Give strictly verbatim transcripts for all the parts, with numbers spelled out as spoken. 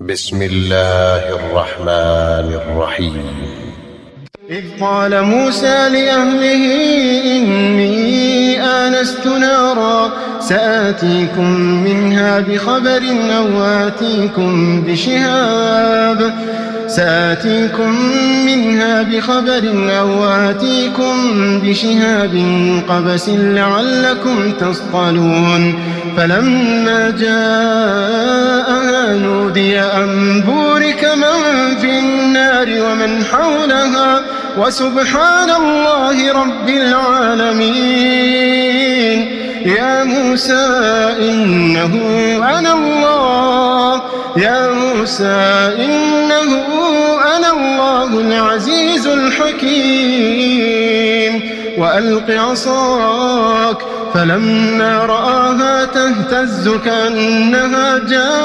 بسم الله الرحمن الرحيم. إذ قال موسى لأهله إني آنست نارا سآتيكم منها بخبر أو آتيكم بشهاب سآتيكم منها بخبر أو آتيكم بشهاب قبس لعلكم تصطلون. فلما جاءها نودي أن بورك من في النار ومن حولها وسبحان الله رب العالمين. يا موسى إنه أنا الله يا موسى إنه أنا الله العزيز الحكيم. وألق عصاك فلما رآها تهتز كأنها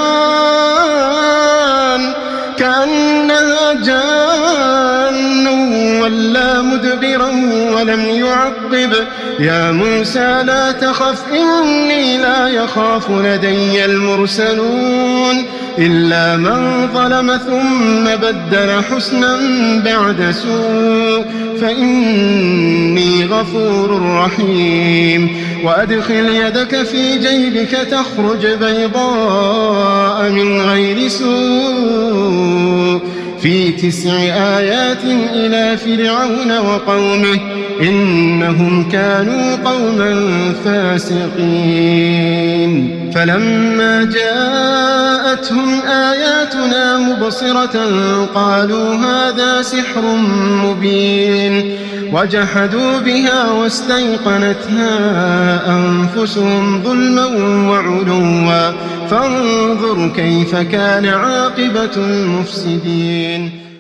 جان كأنها جان ولا مدبرا ولم يعقب. يا موسى لا تخف إني لا يخاف لدي المرسلون إلا من ظلم ثم بدل حسنا بعد سوء فإني غفور رحيم. وأدخل يدك في جيبك تخرج بيضاء من غير سوء في تسع آيات إلى فرعون وقومه إنهم كانوا قوما فاسقين. فلما جاءتهم آياتنا مبصرة قالوا هذا سحر مبين وجحدوا بها واستيقنتها أنفسهم ظلما وعلوا فانظر كيف كان عاقبة المفسدين.